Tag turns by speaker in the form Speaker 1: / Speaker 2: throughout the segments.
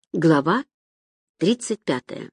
Speaker 1: Глава 35.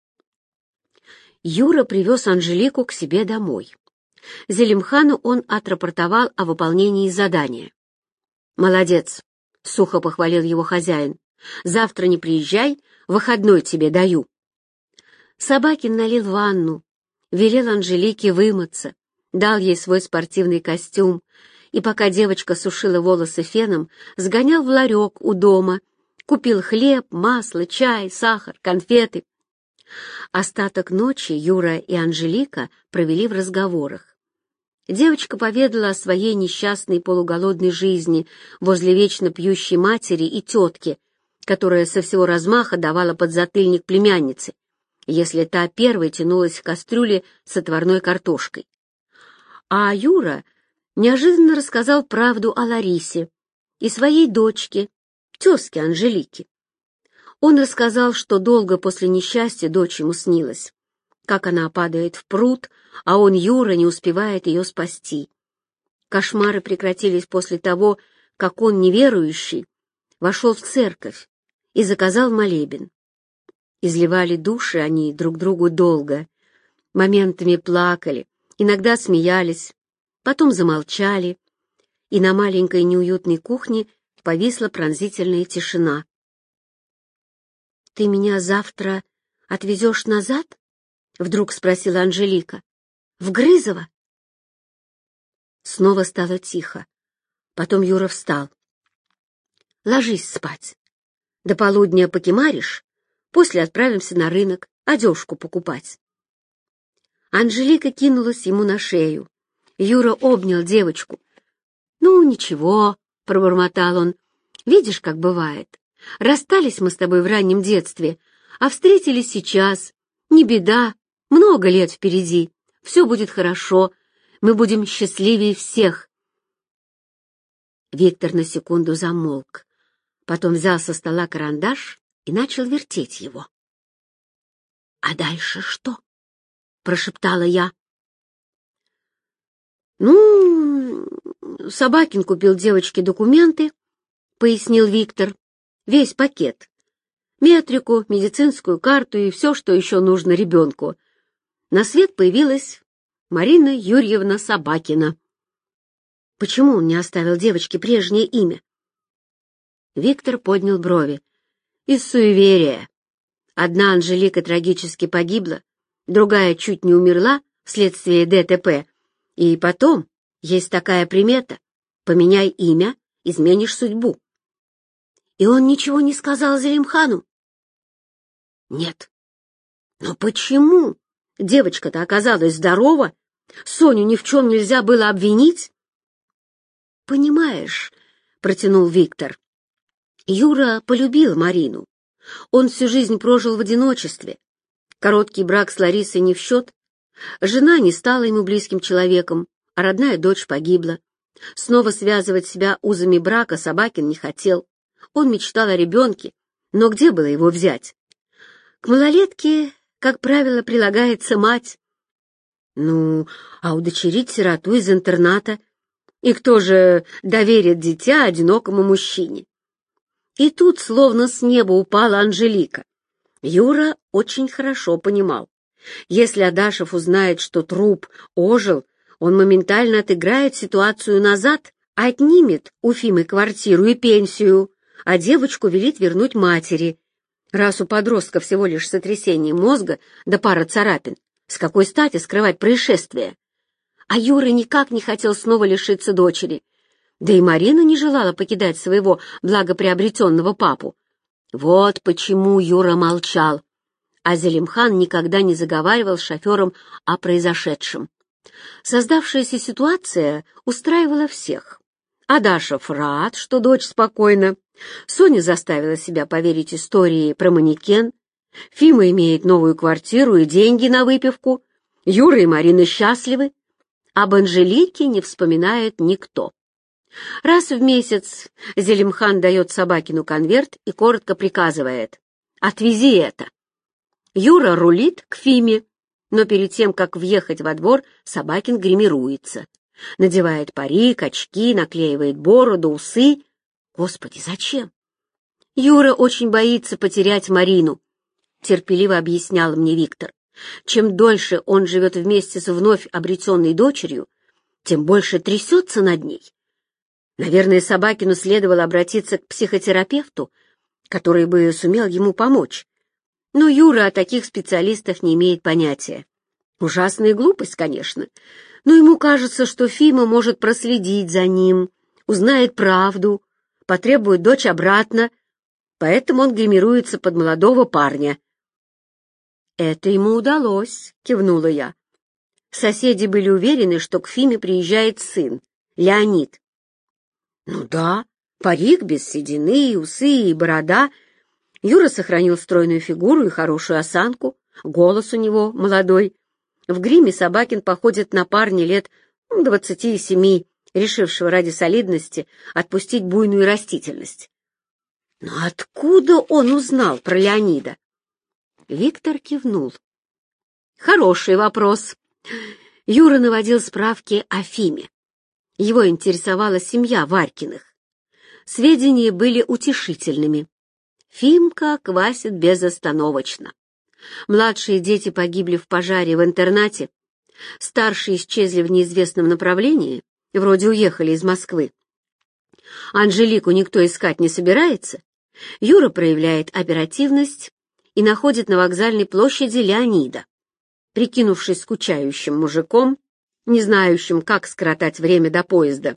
Speaker 1: Юра привез Анжелику к себе домой. Зелимхану он отрапортовал о выполнении задания. «Молодец», — сухо похвалил его хозяин. «Завтра не приезжай, выходной тебе даю». Собакин налил ванну, велел Анжелике вымыться, дал ей свой спортивный костюм и, пока девочка сушила волосы феном, сгонял в ларек у дома, купил хлеб, масло, чай, сахар, конфеты. Остаток ночи Юра и Анжелика провели в разговорах. Девочка поведала о своей несчастной полуголодной жизни возле вечно пьющей матери и тетки, которая со всего размаха давала подзатыльник племяннице, если та первой тянулась к кастрюле с отварной картошкой. А Юра неожиданно рассказал правду о Ларисе и своей дочке, тезке Анжелики. Он рассказал, что долго после несчастья дочь ему снилась, как она падает в пруд, а он, Юра, не успевает ее спасти. Кошмары прекратились после того, как он, неверующий, вошел в церковь и заказал молебен. Изливали души они друг другу долго, моментами плакали, иногда смеялись, потом замолчали, и на маленькой неуютной кухне повисла пронзительная тишина. «Ты меня завтра отвезешь назад?» — вдруг спросила Анжелика. «В Грызово?» Снова стало тихо. Потом Юра встал. «Ложись спать. До полудня покемаришь, после отправимся на рынок одежку покупать». Анжелика кинулась ему на шею. Юра обнял девочку. «Ну, ничего», — пробормотал он, — «видишь, как бывает. Расстались мы с тобой в раннем детстве, а встретились сейчас. Не беда, много лет впереди. Все будет хорошо, мы будем счастливее всех». Виктор на секунду замолк, потом взял со стола карандаш и начал вертеть его. «А дальше что?» — прошептала я. «Ну, Собакин купил девочке документы», — пояснил Виктор. «Весь пакет. Метрику, медицинскую карту и все, что еще нужно ребенку. На свет появилась Марина Юрьевна Собакина». «Почему он не оставил девочке прежнее имя?» Виктор поднял брови. «Из суеверия. Одна Анжелика трагически погибла, другая чуть не умерла вследствие ДТП. И потом есть такая примета: поменяй имя, изменишь судьбу». «И он ничего не сказал Зелимхану?» «Нет». «Но почему? Девочка-то оказалась здорова. Соню ни в чем нельзя было обвинить». «Понимаешь», — протянул Виктор, — «Юра полюбил Марину. Он всю жизнь прожил в одиночестве. Короткий брак с Ларисой не в счет. Жена не стала ему близким человеком, а родная дочь погибла. Снова связывать себя узами брака Собакин не хотел. Он мечтал о ребенке, но где было его взять? К малолетке, как правило, прилагается мать. Ну, а удочерить сироту из интерната? И кто же доверит дитя одинокому мужчине? И тут словно с неба упала Анжелика. Юра очень хорошо понимал. Если Адашев узнает, что труп ожил, он моментально отыграет ситуацию назад, отнимет у Фимы квартиру и пенсию, а девочку велит вернуть матери. Раз у подростка всего лишь сотрясение мозга да пара царапин, с какой стати скрывать происшествие? А Юра никак не хотел снова лишиться дочери. Да и Марина не желала покидать своего благоприобретенного папу. Вот почему Юра молчал, а Зелимхан никогда не заговаривал с шофером о произошедшем. Создавшаяся ситуация устраивала всех. Адашев рад, что дочь спокойна. Соня заставила себя поверить истории про манекен. Фима имеет новую квартиру и деньги на выпивку. Юра и Марина счастливы. Об Анжелике не вспоминает никто. Раз в месяц Зелимхан дает Собакину конверт и коротко приказывает: «Отвези это». Юра рулит к Фиме, но перед тем, как въехать во двор, Собакин гримируется. Надевает парик, очки, наклеивает бороду, усы. Господи, зачем? Юра очень боится потерять Марину, терпеливо объяснял мне Виктор. Чем дольше он живет вместе с вновь обретенной дочерью, тем больше трясется над ней. Наверное, Собакину следовало обратиться к психотерапевту, который бы сумел ему помочь. Но Юра о таких специалистах не имеет понятия. Ужасная глупость, конечно, но ему кажется, что Фима может проследить за ним, узнает правду, потребует дочь обратно, поэтому он гримируется под молодого парня. «Это ему удалось», — кивнула я. Соседи были уверены, что к Фиме приезжает сын, Леонид. Ну да, парик без седины, усы и борода. Юра сохранил стройную фигуру и хорошую осанку, голос у него молодой. В гриме Собакин походит на парня лет 27, решившего ради солидности отпустить буйную растительность. Но откуда он узнал про Леонида? Виктор кивнул. Хороший вопрос. Юра наводил справки о Фиме. Его интересовала семья Варькиных. Сведения были утешительными. Фимка квасит безостановочно. Младшие дети погибли в пожаре в интернате, старшие исчезли в неизвестном направлении, вроде уехали из Москвы. Анжелику никто искать не собирается. Юра проявляет оперативность и находит на вокзальной площади Леонида. Прикинувшись скучающим мужиком, не знающим, как скоротать время до поезда,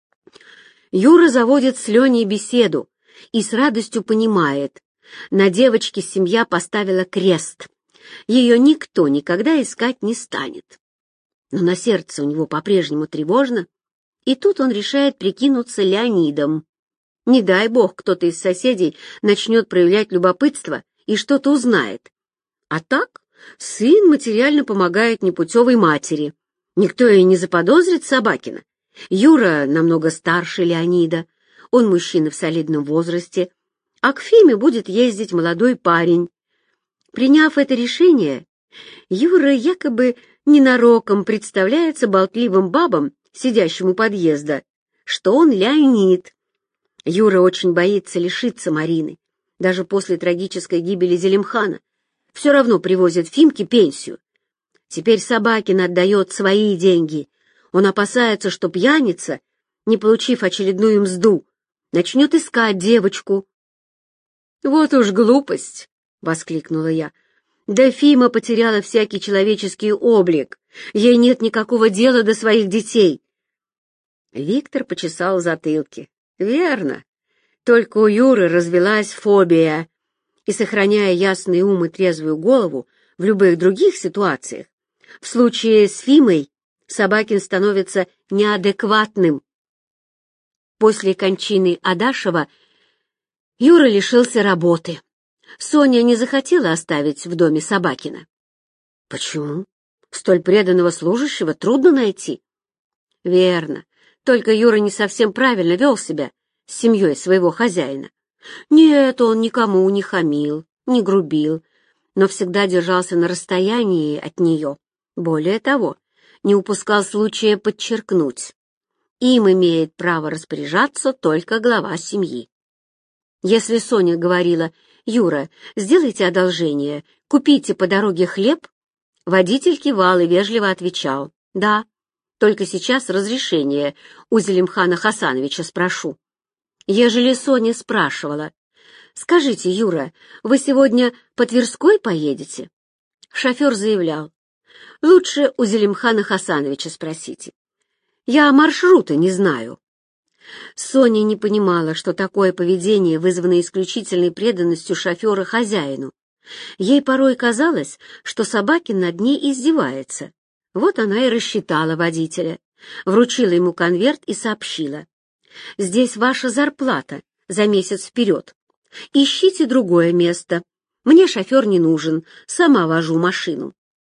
Speaker 1: Юра заводит с Леней беседу и с радостью понимает, на девочке семья поставила крест. Ее никто никогда искать не станет. Но на сердце у него по-прежнему тревожно, и тут он решает прикинуться Леонидом. Не дай бог, кто-то из соседей начнет проявлять любопытство и что-то узнает. А так сын материально помогает непутевой матери. Никто и не заподозрит Собакина. Юра намного старше Леонида, он мужчина в солидном возрасте, а к Фиме будет ездить молодой парень. Приняв это решение, Юра якобы ненароком представляется болтливым бабам, сидящим у подъезда, что он Леонид. Юра очень боится лишиться Марины. Даже после трагической гибели Зелимхана все равно привозит Фимке пенсию. Теперь Собакин отдает свои деньги. Он опасается, что пьяница, не получив очередную мзду, начнет искать девочку. «Вот уж глупость!» — воскликнула я. «Да Фима потеряла всякий человеческий облик. Ей нет никакого дела до своих детей». Виктор почесал затылки. «Верно. Только у Юры развелась фобия. И, сохраняя ясный ум и трезвую голову в любых других ситуациях, в случае с Фимой Собакин становится неадекватным. После кончины Адашева Юра лишился работы. Соня не захотела оставить в доме Собакина. Почему? Столь преданного служащего трудно найти. Верно, только Юра не совсем правильно вел себя с семьей своего хозяина. Нет, он никому не хамил, не грубил, но всегда держался на расстоянии от нее. Более того, не упускал случая подчеркнуть: им имеет право распоряжаться только глава семьи. Если Соня говорила: «Юра, сделайте одолжение, купите по дороге хлеб», водитель кивал и вежливо отвечал: «Да, только сейчас разрешение у Зелимхана Хасановича спрошу». Ежели Соня спрашивала: «Скажите, Юра, вы сегодня по Тверской поедете?» Шофер заявлял: «Лучше у Зелимхана Хасановича спросите. Я маршрута не знаю». Соня не понимала, что такое поведение вызвано исключительной преданностью шофера хозяину. Ей порой казалось, что Собакин над ней издевается. Вот она и рассчитала водителя, вручила ему конверт и сообщила: «Здесь ваша зарплата за месяц вперед. Ищите другое место. Мне шофер не нужен, сама вожу машину».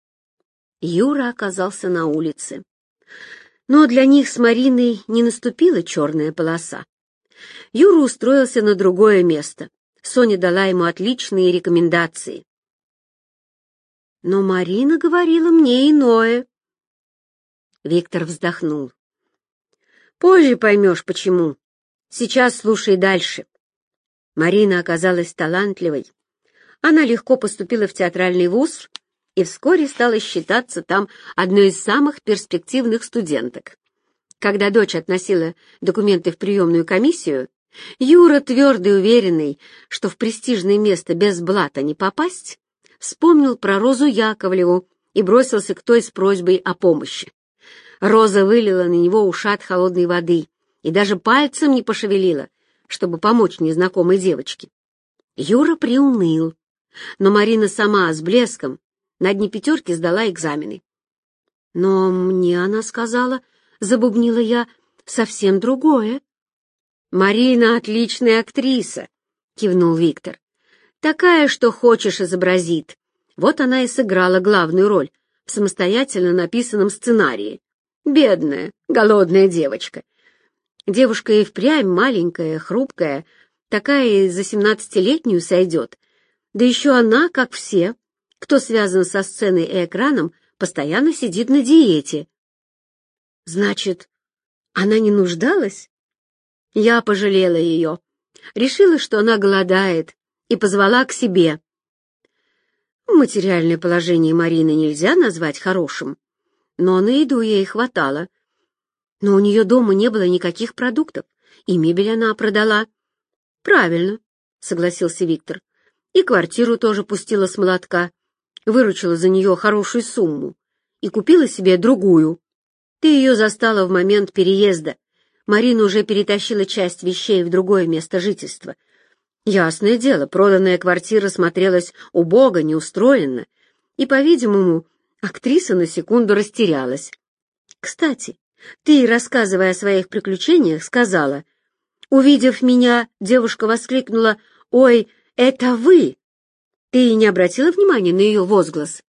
Speaker 1: Юра оказался на улице. Но для них с Мариной не наступила черная полоса. Юра устроился на другое место. Соня дала ему отличные рекомендации. Но Марина говорила мне иное. Виктор вздохнул. «Позже поймешь, почему. Сейчас слушай дальше. Марина оказалась талантливой. Она легко поступила в театральный вуз и вскоре стала считаться там одной из самых перспективных студенток. Когда дочь относила документы в приемную комиссию, Юра, твердо и уверенный, что в престижное место без блата не попасть, вспомнил про Розу Яковлеву и бросился к той с просьбой о помощи. Роза вылила на него ушат холодной воды и даже пальцем не пошевелила, чтобы помочь незнакомой девочке. Юра приуныл, но Марина сама с блеском на дне пятерки сдала экзамены. «Но мне она сказала, — забубнила я, — совсем другое». «Марина отличная актриса», — кивнул Виктор. «Такая, что хочешь, изобразит. Вот она и сыграла главную роль в самостоятельно написанном сценарии. Бедная, голодная девочка. Девушка и впрямь маленькая, хрупкая, такая и за 17-летнюю сойдет. Да еще она, как все, кто связан со сценой и экраном, постоянно сидит на диете». «Значит, она не нуждалась?» Я пожалела ее, решила, что она голодает, и позвала к себе. Материальное положение Марины нельзя назвать хорошим, но на еду ей хватало. Но у нее дома не было никаких продуктов, и мебель она продала. «Правильно», — согласился Виктор, — «и квартиру тоже пустила с молотка, выручила за нее хорошую сумму и купила себе другую. Ты ее застала в момент переезда. Марина уже перетащила часть вещей в другое место жительства. Ясное дело, проданная квартира смотрелась убого, неустроенно, и, по-видимому, актриса на секунду растерялась. Кстати, ты, рассказывая о своих приключениях, сказала: «Увидев меня, девушка воскликнула: „Ой, это вы!“» Ты не обратила внимания на ее возглас?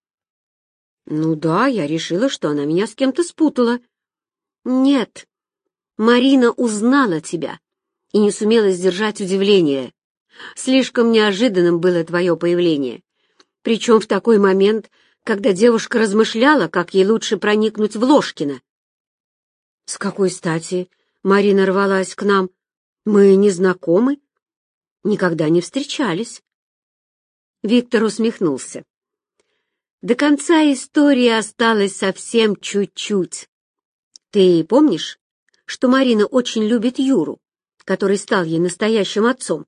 Speaker 1: «Ну да, я решила, что она меня с кем-то спутала». «Нет, Марина узнала тебя и не сумела сдержать удивление. Слишком неожиданным было твое появление, причем в такой момент, когда девушка размышляла, как ей лучше проникнуть в Ложкино». «С какой стати Марина рвалась к нам? Мы не знакомы, никогда не встречались». Виктор усмехнулся. До конца истории осталось совсем чуть-чуть. Ты помнишь, что Марина очень любит Юру, который стал ей настоящим отцом?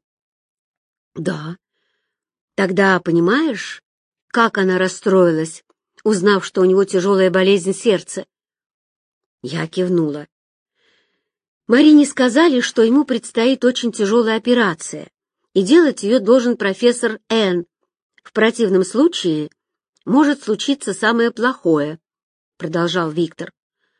Speaker 1: Да. Тогда понимаешь, как она расстроилась, узнав, что у него тяжелая болезнь сердца? Я кивнула. Марине сказали, что ему предстоит очень тяжелая операция, и делать ее должен профессор Н. В противном случае может случиться самое плохое, продолжал Виктор.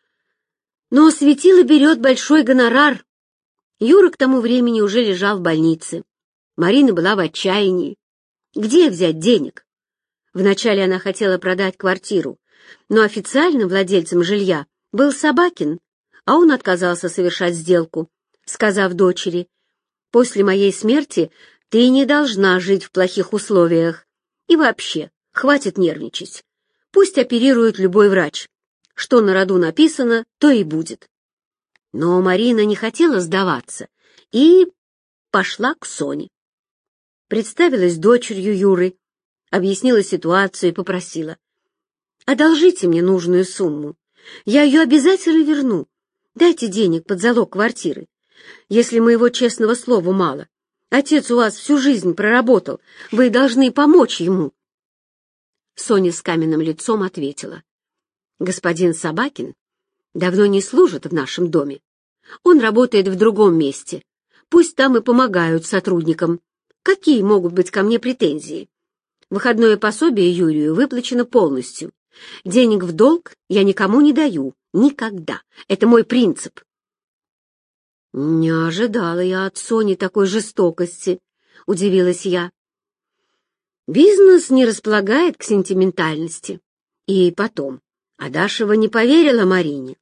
Speaker 1: Но светило берет большой гонорар. Юра к тому времени уже лежал в больнице. Марина была в отчаянии. Где взять денег? Вначале она хотела продать квартиру, но официальным владельцем жилья был Собакин, а он отказался совершать сделку, сказав дочери: «После моей смерти ты не должна жить в плохих условиях. И вообще, хватит нервничать. Пусть оперирует любой врач. Что на роду написано, то и будет». Но Марина не хотела сдаваться и пошла к Соне. Представилась дочерью Юры, объяснила ситуацию и попросила: «Одолжите мне нужную сумму. Я ее обязательно верну. Дайте денег под залог квартиры. Если моего честного слова мало, отец у вас всю жизнь проработал, вы должны помочь ему». Соня с каменным лицом ответила: «Господин Собакин давно не служит в нашем доме. Он работает в другом месте. Пусть там и помогают сотрудникам. Какие могут быть ко мне претензии? Выходное пособие Юрию выплачено полностью. Денег в долг я никому не даю. Никогда. Это мой принцип». «Не ожидала я от Сони такой жестокости», — удивилась я. «Бизнес не располагает к сентиментальности. И потом, Адашева не поверила Марине.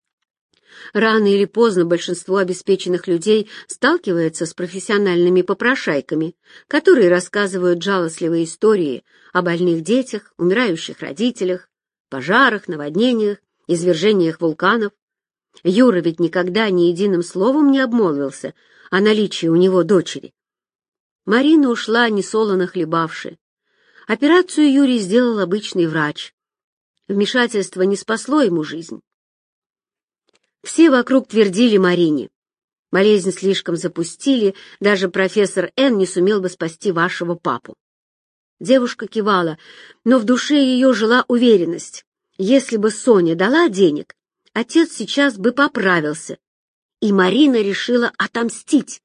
Speaker 1: Рано или поздно большинство обеспеченных людей сталкивается с профессиональными попрошайками, которые рассказывают жалостливые истории о больных детях, умирающих родителях, пожарах, наводнениях, извержениях вулканов. Юра ведь никогда ни единым словом не обмолвился о наличии у него дочери. Марина ушла, несолоно хлебавши. Операцию Юрий сделал обычный врач. Вмешательство не спасло ему жизнь. Все вокруг твердили Марине: болезнь слишком запустили, даже профессор Н не сумел бы спасти вашего папу. Девушка кивала, но в душе ее жила уверенность: если бы Соня дала денег, отец сейчас бы поправился. И Марина решила отомстить.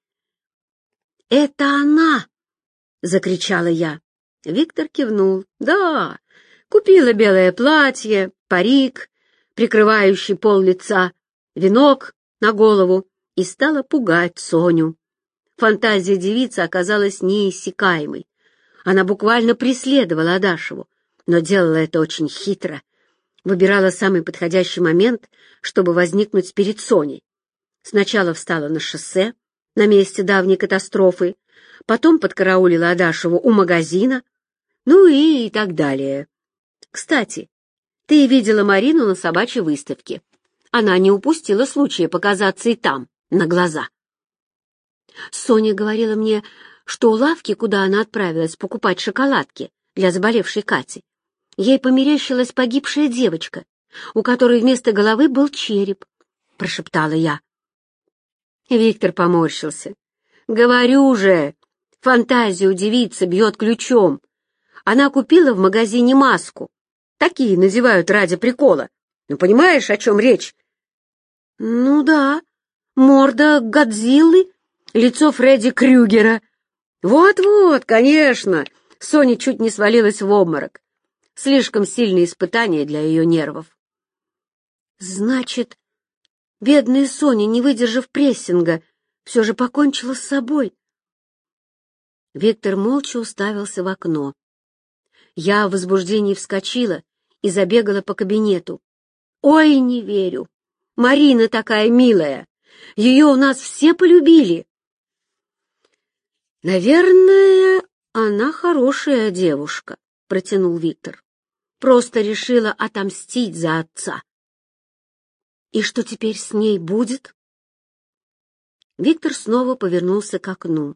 Speaker 1: «Это она!» — закричала я. Виктор кивнул. «Да, купила белое платье, парик, прикрывающий пол лица, венок на голову и стала пугать Соню. Фантазия девицы оказалась неиссякаемой. Она буквально преследовала Адашеву, но делала это очень хитро. Выбирала самый подходящий момент, чтобы возникнуть перед Соней. Сначала встала на шоссе, на месте давней катастрофы, потом подкараулила Адашеву у магазина, ну и так далее. Кстати, ты видела Марину на собачьей выставке. Она не упустила случая показаться и там, на глаза. Соня говорила мне, что у лавки, куда она отправилась покупать шоколадки для заболевшей Кати, ей померещилась погибшая девочка, у которой вместо головы был череп, — прошептала я. Виктор поморщился. «Говорю же, фантазию девицы бьет ключом. Она купила в магазине маску. Такие надевают ради прикола. Ну, понимаешь, о чем речь?» «Ну да, морда Годзиллы, лицо Фредди Крюгера». «Вот-вот, конечно!» Соня чуть не свалилась в обморок. Слишком сильное испытание для ее нервов. «Значит, бедная Соня, не выдержав прессинга, все же покончила с собой». Виктор молча уставился в окно. Я в возбуждении вскочила и забегала по кабинету. «Ой, не верю! Марина такая милая! Ее у нас все полюбили!» «Наверное, она хорошая девушка», — протянул Виктор. «Просто решила отомстить за отца». «И что теперь с ней будет?» Виктор снова повернулся к окну.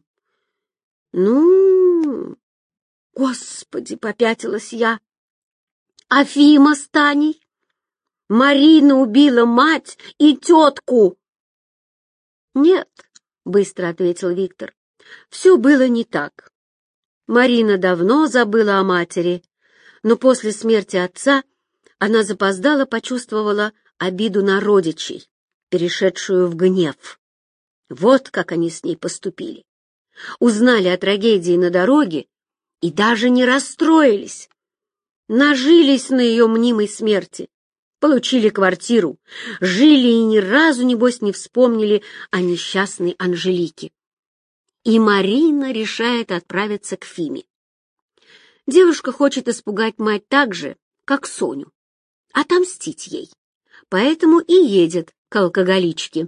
Speaker 1: «Ну, Господи!» — попятилась я. «А Фима с Таней? Марина убила мать и тетку!» «Нет», — быстро ответил Виктор, — «все было не так. Марина давно забыла о матери, но после смерти отца она запоздало почувствовала обиду на родичей, перешедшую в гнев. Вот как они с ней поступили. Узнали о трагедии на дороге и даже не расстроились. Нажились на ее мнимой смерти, получили квартиру, жили и ни разу, небось, не вспомнили о несчастной Анжелике. И Марина решает отправиться к Фиме. Девушка хочет испугать мать так же, как Соню, отомстить ей, поэтому и едет к алкоголичке.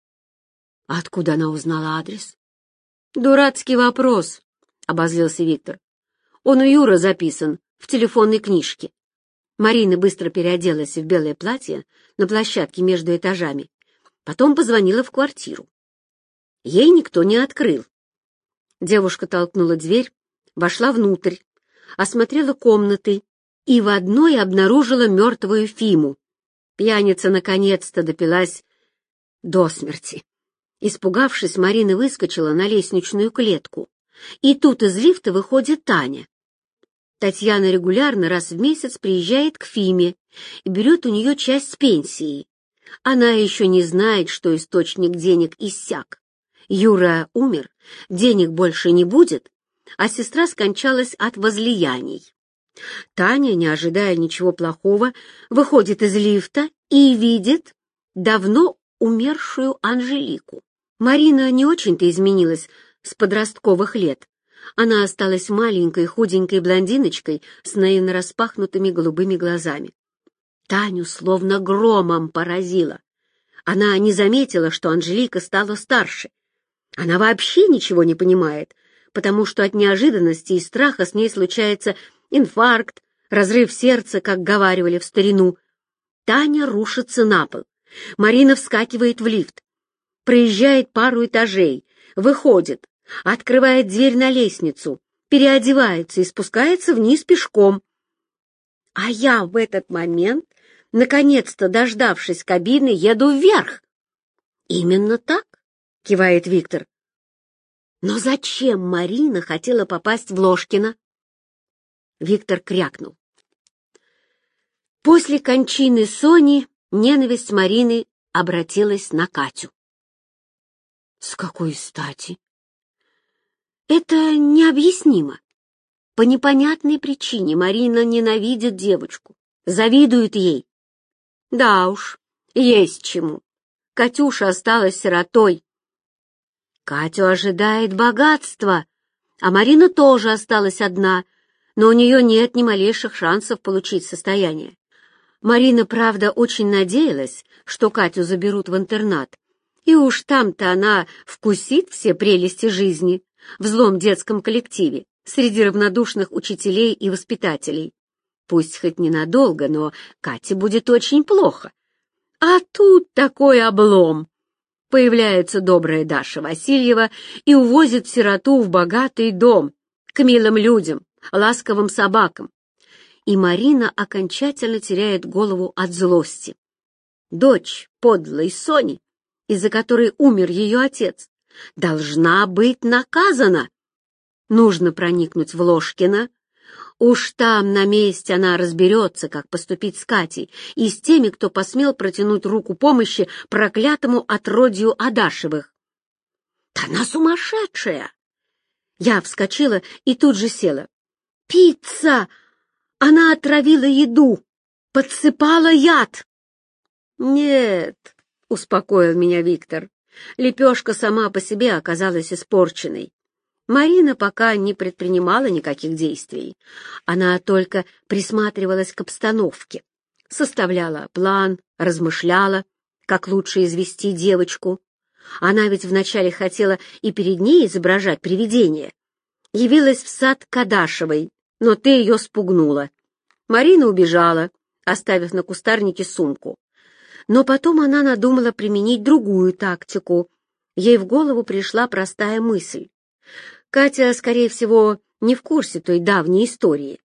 Speaker 1: А откуда она узнала адрес? «Дурацкий вопрос», — обозлился Виктор. «Он у Юры записан в телефонной книжке». Марина быстро переоделась в белое платье на площадке между этажами, потом позвонила в квартиру. Ей никто не открыл. Девушка толкнула дверь, вошла внутрь, осмотрела комнаты и в одной обнаружила мертвую Фиму. Пьяница наконец-то допилась до смерти. Испугавшись, Марина выскочила на лестничную клетку. И тут из лифта выходит Таня. Татьяна регулярно раз в месяц приезжает к Фиме и берет у нее часть пенсии. Она еще не знает, что источник денег иссяк. Юра умер, денег больше не будет, а сестра скончалась от возлияний. Таня, не ожидая ничего плохого, выходит из лифта и видит давно умершую Анжелику. Марина не очень-то изменилась с подростковых лет. Она осталась маленькой худенькой блондиночкой с наивно распахнутыми голубыми глазами. Таню словно громом поразило. Она не заметила, что Анжелика стала старше. Она вообще ничего не понимает, потому что от неожиданности и страха с ней случается инфаркт, разрыв сердца, как говаривали в старину. Таня рушится на пол. Марина вскакивает в лифт, проезжает пару этажей, выходит, открывает дверь на лестницу, переодевается и спускается вниз пешком. А я в этот момент, наконец-то дождавшись кабины, еду вверх. «Именно так», — кивает Виктор. «Но зачем Марина хотела попасть в Ложкино?» Виктор крякнул. После кончины Сони ненависть Марины обратилась на Катю. С какой стати? Это необъяснимо. По непонятной причине Марина ненавидит девочку, завидует ей. Да уж, есть чему. Катюша осталась сиротой. Катю ожидает богатство, а Марина тоже осталась одна, но у нее нет ни малейших шансов получить состояние. Марина, правда, очень надеялась, что Катю заберут в интернат, и уж там-то она вкусит все прелести жизни в злом детском коллективе среди равнодушных учителей и воспитателей. Пусть хоть ненадолго, но Кате будет очень плохо. А тут такой облом. Появляется добрая Даша Васильева и увозит сироту в богатый дом, к милым людям, ласковым собакам. И Марина окончательно теряет голову от злости. Дочь подлой Сони, из-за которой умер ее отец, должна быть наказана. Нужно проникнуть в Ложкино. Уж там на месте она разберется, как поступить с Катей и с теми, кто посмел протянуть руку помощи проклятому отродью Адашевых. Да она сумасшедшая! Я вскочила и тут же села. Пицца! Она отравила еду, подсыпала яд. Нет, успокоил меня Виктор. Лепешка сама по себе оказалась испорченной. Марина пока не предпринимала никаких действий. Она только присматривалась к обстановке, составляла план, размышляла, как лучше извести девочку. Она ведь вначале хотела и перед ней изображать привидение. Явилась в сад к Адашевой, но ты ее спугнула. Марина убежала, оставив на кустарнике сумку. Но потом она надумала применить другую тактику. Ей в голову пришла простая мысль. Катя, скорее всего, не в курсе той давней истории.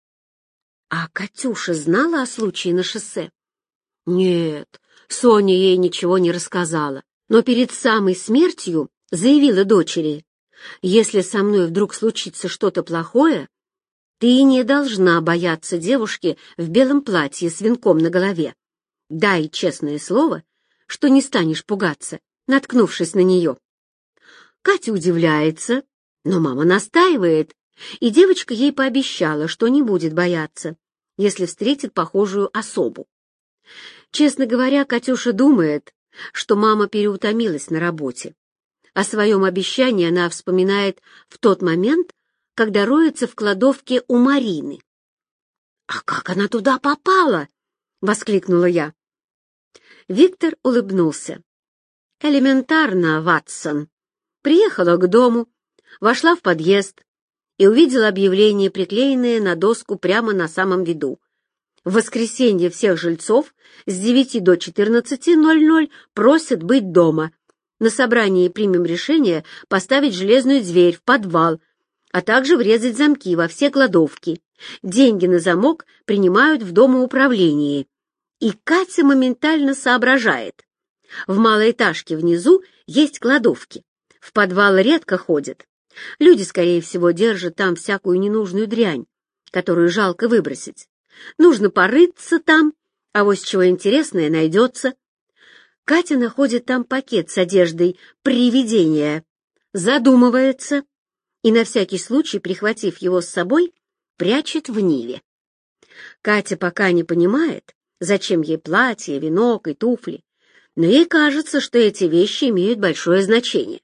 Speaker 1: А Катюша знала о случае на шоссе? Нет, Соня ей ничего не рассказала, но перед самой смертью заявила дочери: «Если со мной вдруг случится что-то плохое, ты не должна бояться девушки в белом платье с венком на голове. Дай честное слово, что не станешь пугаться, наткнувшись на нее». Катя удивляется, но мама настаивает, и девочка ей пообещала, что не будет бояться, если встретит похожую особу. Честно говоря, Катюша думает, что мама переутомилась на работе. О своем обещании она вспоминает в тот момент, когда роется в кладовке у Марины. «А как она туда попала?» — воскликнула я. Виктор улыбнулся. «Элементарно, Ватсон. Приехала к дому, вошла в подъезд и увидела объявление, приклеенное на доску прямо на самом виду. В воскресенье всех жильцов с 9 до 14:00 просят быть дома. На собрании примем решение поставить железную дверь в подвал, а также врезать замки во все кладовки. Деньги на замок принимают в домоуправлении». И Катя моментально соображает. В малоэтажке внизу есть кладовки. В подвал редко ходят. Люди, скорее всего, держат там всякую ненужную дрянь, которую жалко выбросить. Нужно порыться там, авось чего интересное найдется. Катя находит там пакет с одеждой «Привидение», задумывается и, на всякий случай, прихватив его с собой, прячет в Ниве. Катя пока не понимает, зачем ей платье, венок и туфли, но ей кажется, что эти вещи имеют большое значение.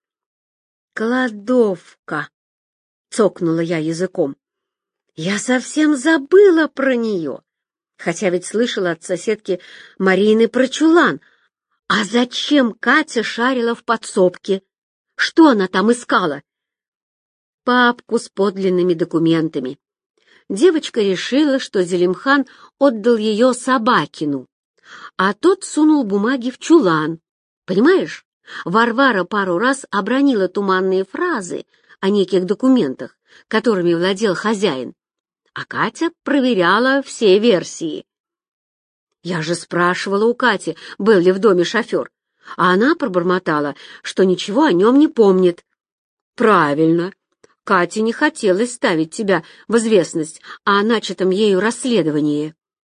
Speaker 1: «Кладовка!» — цокнула я языком. «Я совсем забыла про нее, хотя ведь слышала от соседки Марины про чулан. А зачем Катя шарила в подсобке? Что она там искала?» «Папку с подлинными документами». Девочка решила, что Зелимхан отдал ее Собакину, а тот сунул бумаги в чулан. Понимаешь, Варвара пару раз обронила туманные фразы о неких документах, которыми владел хозяин, а Катя проверяла все версии. Я же спрашивала у Кати, был ли в доме шофер, а она пробормотала, что ничего о нем не помнит. Правильно. Кате не хотелось ставить тебя в известность о начатом ею расследовании.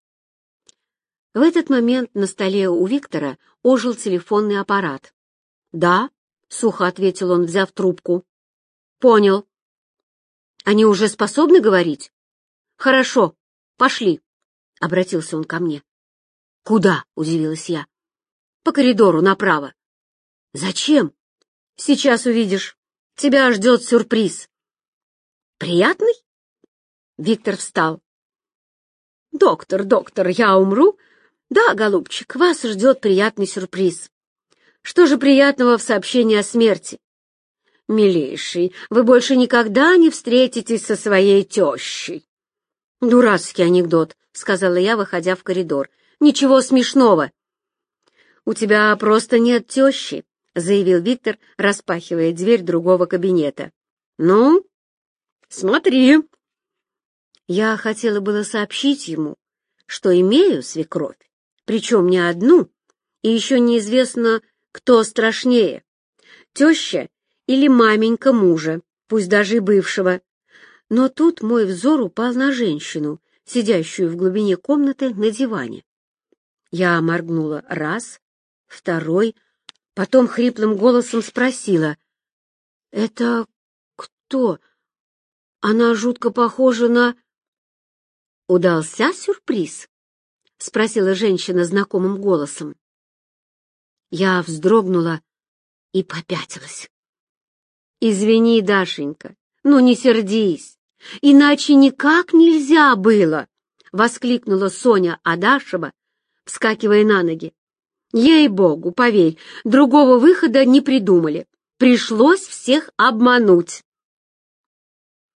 Speaker 1: В этот момент на столе у Виктора ожил телефонный аппарат. «Да», — сухо ответил он, взяв трубку. «Понял. Они уже способны говорить?» «Хорошо, пошли», — обратился он ко мне. «Куда?» — удивилась я. «По коридору направо». «Зачем?» «Сейчас увидишь. Тебя ждет сюрприз». «Приятный?» Виктор встал. «Доктор, я умру?» «Да, голубчик, вас ждет приятный сюрприз». «Что же приятного в сообщении о смерти?» «Милейший, вы больше никогда не встретитесь со своей тещей». «Дурацкий анекдот», — сказала я, выходя в коридор. «Ничего смешного». «У тебя просто нет тещи», — заявил Виктор, распахивая дверь другого кабинета. «Ну, смотри». Я хотела было сообщить ему, что имею свекровь, причем не одну, и еще неизвестно, кто страшнее, теща или маменька мужа, пусть даже и бывшего. Но тут мой взор упал на женщину, сидящую в глубине комнаты на диване. Я моргнула раз, второй, потом хриплым голосом спросила: «Это кто? Она жутко похожа на...» «Удался сюрприз?» — спросила женщина знакомым голосом. Я вздрогнула и попятилась. «Извини, Дашенька, ну не сердись, иначе никак нельзя было!» — воскликнула Соня Адашева, вскакивая на ноги. «Ей-богу, поверь, другого выхода не придумали. Пришлось всех обмануть».